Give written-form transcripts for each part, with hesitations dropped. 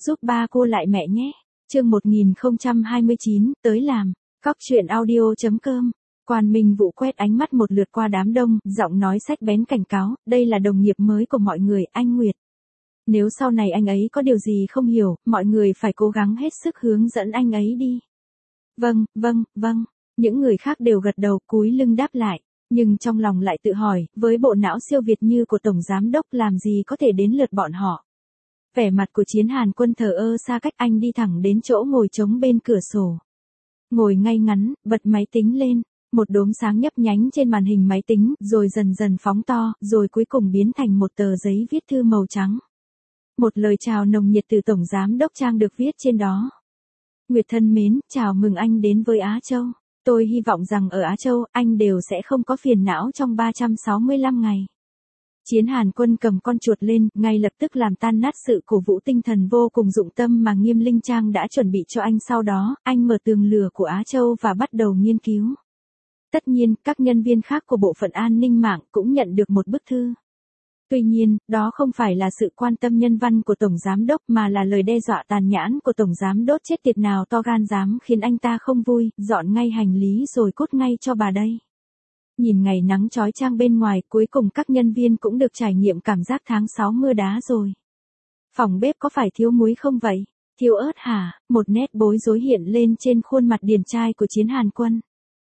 giúp ba cô lại mẹ nhé. Chương 1029, tới làm. Cóc truyện audio.com. Quan Minh Vũ quét ánh mắt một lượt qua đám đông, giọng nói sắc bén cảnh cáo, đây là đồng nghiệp mới của mọi người, anh Nguyệt. Nếu sau này anh ấy có điều gì không hiểu, mọi người phải cố gắng hết sức hướng dẫn anh ấy đi. Vâng. Những người khác đều gật đầu, cúi lưng đáp lại. Nhưng trong lòng lại tự hỏi, với bộ não siêu việt như của Tổng Giám Đốc làm gì có thể đến lượt bọn họ. Vẻ mặt của Chiến Hàn Quân thờ ơ xa cách, anh đi thẳng đến chỗ ngồi trống bên cửa sổ. Ngồi ngay ngắn, bật máy tính lên. Một đốm sáng nhấp nhánh trên màn hình máy tính, rồi dần dần phóng to, rồi cuối cùng biến thành một tờ giấy viết thư màu trắng. Một lời chào nồng nhiệt từ Tổng Giám Đốc Trang được viết trên đó. Nguyệt thân mến, chào mừng anh đến với Á Châu. Tôi hy vọng rằng ở Á Châu, anh đều sẽ không có phiền não trong 365 ngày. Chiến Hàn Quân cầm con chuột lên, ngay lập tức làm tan nát sự cổ vũ tinh thần vô cùng dụng tâm mà Nghiêm Linh Trang đã chuẩn bị cho anh. Sau đó, anh mở tường lửa của Á Châu và bắt đầu nghiên cứu. Tất nhiên, các nhân viên khác của bộ phận an ninh mạng cũng nhận được một bức thư. Tuy nhiên, đó không phải là sự quan tâm nhân văn của Tổng Giám Đốc mà là lời đe dọa tàn nhẫn của Tổng Giám Đốc. Chết tiệt nào to gan dám khiến anh ta không vui, dọn ngay hành lý rồi cút ngay cho bà đây. Nhìn ngày nắng chói chang bên ngoài, cuối cùng các nhân viên cũng được trải nghiệm cảm giác tháng 6 mưa đá rồi. Phòng bếp có phải thiếu muối không vậy? Thiếu ớt hả? Một nét bối rối hiện lên trên khuôn mặt điển trai của Chiến Hàn Quân.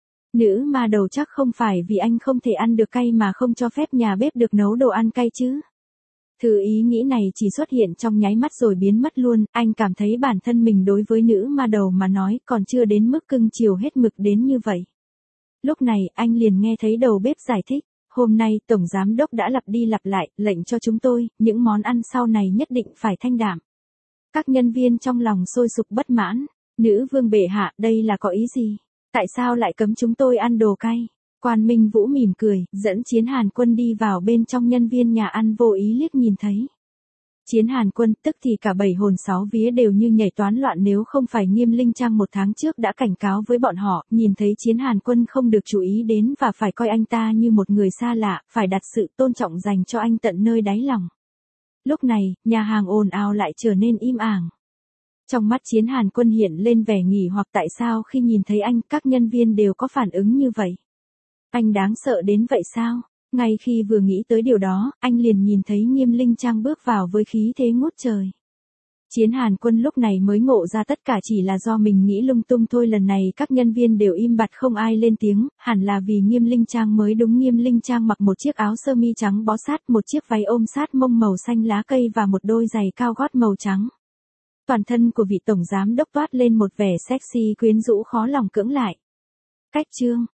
Nữ ma đầu chắc không phải vì anh không thể ăn được cay mà không cho phép nhà bếp được nấu đồ ăn cay chứ. Thứ ý nghĩ này chỉ xuất hiện trong nháy mắt rồi biến mất luôn, anh cảm thấy bản thân mình đối với nữ ma đầu mà nói còn chưa đến mức cưng chiều hết mực đến như vậy. Lúc này, anh liền nghe thấy đầu bếp giải thích, hôm nay Tổng Giám Đốc đã lặp đi lặp lại, lệnh cho chúng tôi, những món ăn sau này nhất định phải thanh đạm. Các nhân viên trong lòng sôi sục bất mãn, nữ vương bệ hạ, đây là có ý gì? Tại sao lại cấm chúng tôi ăn đồ cay? Quan Minh Vũ mỉm cười, dẫn Chiến Hàn Quân đi vào bên trong. Nhân viên nhà ăn vô ý liếc nhìn thấy. Chiến Hàn Quân, tức thì cả bảy hồn sáu vía đều như nhảy toán loạn, nếu không phải Nghiêm Linh Trang một tháng trước đã cảnh cáo với bọn họ, nhìn thấy Chiến Hàn Quân không được chú ý đến và phải coi anh ta như một người xa lạ, phải đặt sự tôn trọng dành cho anh tận nơi đáy lòng. Lúc này, nhà hàng ồn ào lại trở nên im ắng. Trong mắt Chiến Hàn Quân hiện lên vẻ nghỉ hoặc, tại sao khi nhìn thấy anh, các nhân viên đều có phản ứng như vậy? Anh đáng sợ đến vậy sao? Ngay khi vừa nghĩ tới điều đó, anh liền nhìn thấy Nghiêm Linh Trang bước vào với khí thế ngút trời. Chiến Hàn Quân lúc này mới ngộ ra tất cả chỉ là do mình nghĩ lung tung thôi. Lần này các nhân viên đều im bặt không ai lên tiếng, hẳn là vì Nghiêm Linh Trang mới đúng. Nghiêm Linh Trang mặc một chiếc áo sơ mi trắng bó sát, một chiếc váy ôm sát mông màu xanh lá cây và một đôi giày cao gót màu trắng. Toàn thân của vị Tổng Giám Đốc toát lên một vẻ sexy quyến rũ khó lòng cưỡng lại. Cách chương